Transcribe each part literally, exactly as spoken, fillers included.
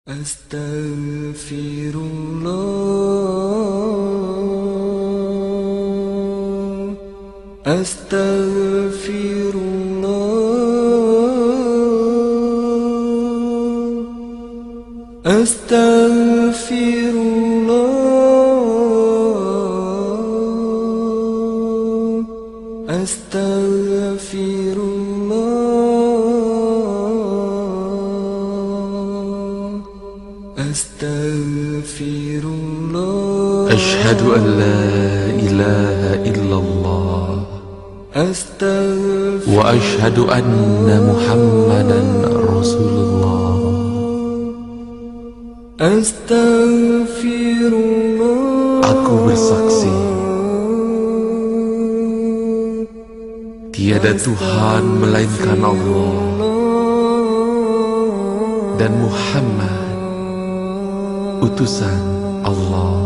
Astaghfirullah, astaghfirullah, astaghfirullah, astaghfirullah, astaghfirullah. Asyhadu an la ilaha illallah wa asyhadu anna Muhammadan Rasulullah. Astaghfirullah. Aku bersaksi tiada Tuhan melainkan Allah dan Muhammad utusan Allah.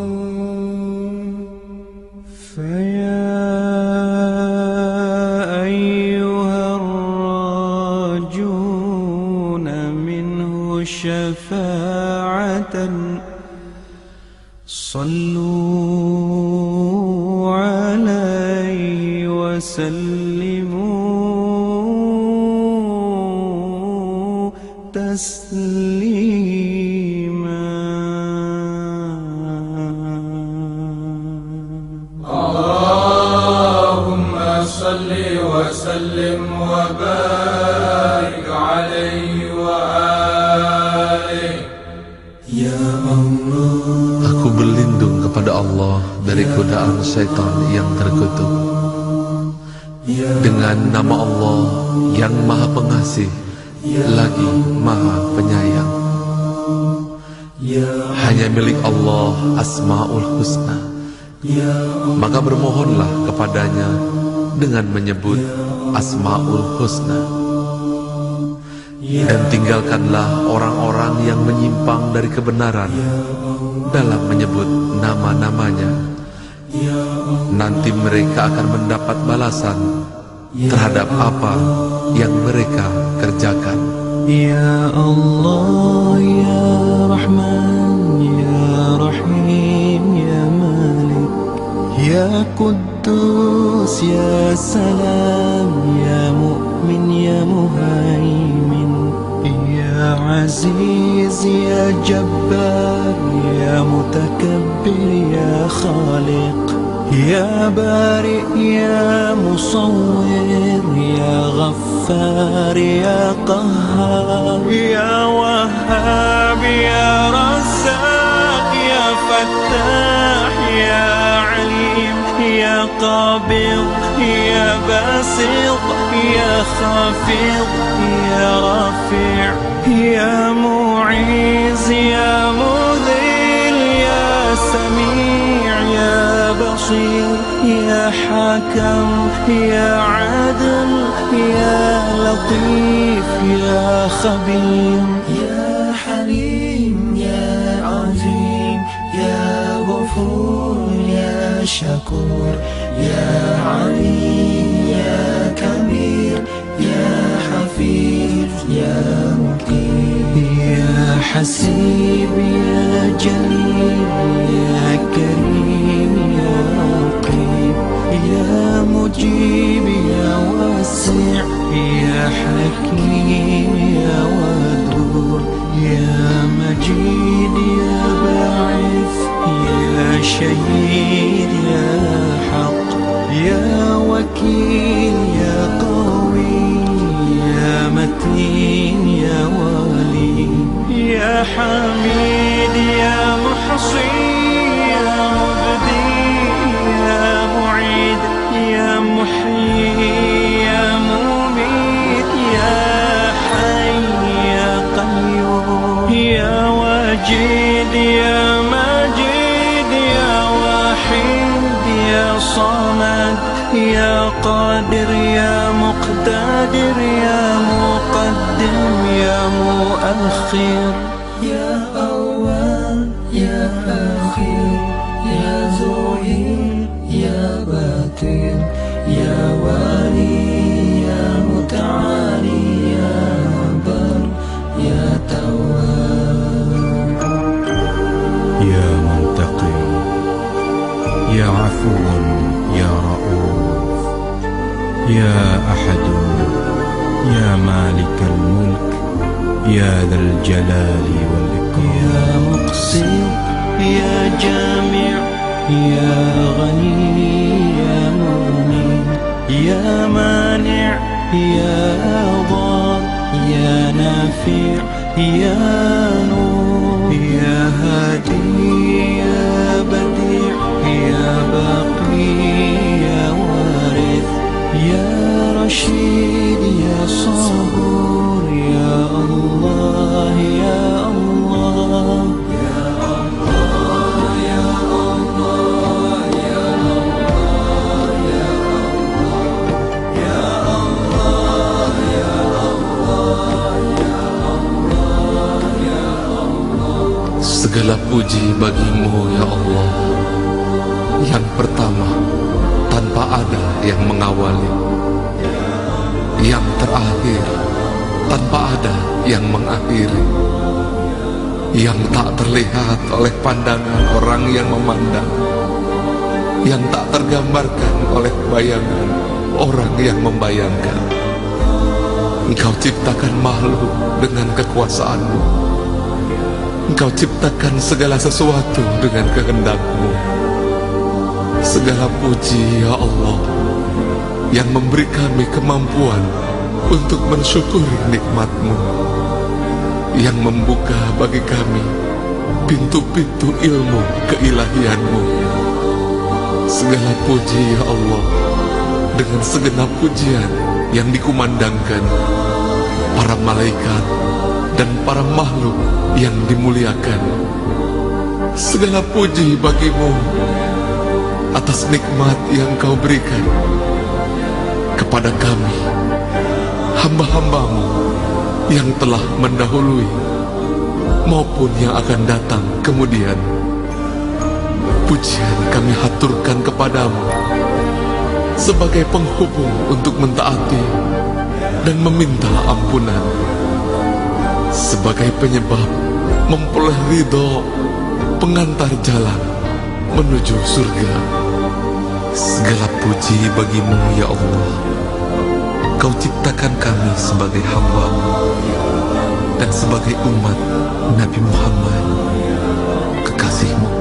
Faya ayyuhar rajuna minhu syafa'atan sallu alaihi wa sallimu taslima. Allahumma salli wa sallim wa barik alaihi wa alihi. Ya Allah, Aku berlindung kepada Allah dari godaan syaitan yang terkutuk. Dengan nama Allah yang Maha Pengasih lagi Maha Penyayang. Hanya milik Allah Asmaul Husna. Maka bermohonlah kepadanya dengan menyebut Asmaul Husna. Dan tinggalkanlah orang-orang yang menyimpang dari kebenaran dalam menyebut nama-namanya. Nanti mereka akan mendapat balasan terhadap apa yang mereka kerjakan. Ya Allah, Ya Rahman, Ya Rahim, Ya Malik, Ya Quddus, Ya Salam, Ya Mu'min, Ya Muhaimin, Ya Aziz, Ya Jabbar, Ya Mutakabbir, Ya Khaliq, Ya Bari, Ya Musawwir, Ya Ghaffar, Ya Qahhar, Ya Wahhab, Ya Razzaq, Ya Fattah, Ya Alim, Ya Qabid, Ya Basit, Ya Khafid, Ya Rafi', Ya Mu'iz, Ya Mudhil, Ya Sami', Ya Basir, Ya Hakam, Ya Adil, Ya Latif, Ya Khabir, Ya Halim, Ya Azim, Ya Ghafur, Ya Shakur, Ya Ali, Ya Kabir, Ya Hafiz, Ya Muqim, Ya Hasib, Ya Jalil, Ya Karim, Ya Raqib, Ya Mujib, Ya Wasi', Ya Hakim, Ya Wadud, Ya Majid, Ya Ba'ith, Ya Shahid, Ya Haq, Ya Wakil, Ya Qawi, Ya Matin, Ya Wali, Ya Hamid, Ya Muhsi, Ya Mubdi, Ya Mu'id, Ya Muhyi, Ya Mumit, Ya Hayy, Ya Qayyum, Ya Wajid, Ya Majid, Ya Wahid, Ya Samad, Ya Qadir, Ya Muqtadir, Ya Muqaddim, Ya Muakhir, Ya Awwal, Ya Akhir, Ya Zuhir, Ya Batin, Ya Wali, Ya Muta'ali, Ya Bar, Ya Tawwab. عفو يا رؤوف يا أحد يا مالك الملك يا ذا الجلال والإكرام يا مقسم يا جامع يا غني يا مغني يا مانع يا ضار يا نافع يا نور يا هادي يا بديع يا باقي يا وارث يا رشيد يا صبور يا الله يا الله يا الله يا الله يا الله يا الله يا الله يا Allah ya Allah ya Allah. Segala puji bagimu ya Allah, yang pertama tanpa ada yang mengawali, yang terakhir tanpa ada yang mengakhiri, yang tak terlihat oleh pandangan orang yang memandang, yang tak tergambarkan oleh bayangan orang yang membayangkan. Engkau ciptakan makhluk dengan kekuasaanmu. Engkau ciptakan segala sesuatu dengan kehendak-Mu. Segala puji ya Allah yang memberi kami kemampuan untuk mensyukuri nikmat-Mu, yang membuka bagi kami pintu-pintu ilmu keilahian-Mu. Segala puji ya Allah dengan segenap pujian yang dikumandangkan para malaikat dan para makhluk yang dimuliakan. Segala puji bagimu atas nikmat yang Kau berikan kepada kami, hamba-hambamu yang telah mendahului maupun yang akan datang kemudian. Pujian kami haturkan kepadamu sebagai penghubung untuk mentaati dan meminta ampunan, sebagai penyebab memperoleh ridho, pengantar jalan menuju surga. Segala puji bagimu ya Allah. Kau ciptakan kami sebagai hamba-Mu dan sebagai umat Nabi Muhammad, kekasih-Mu.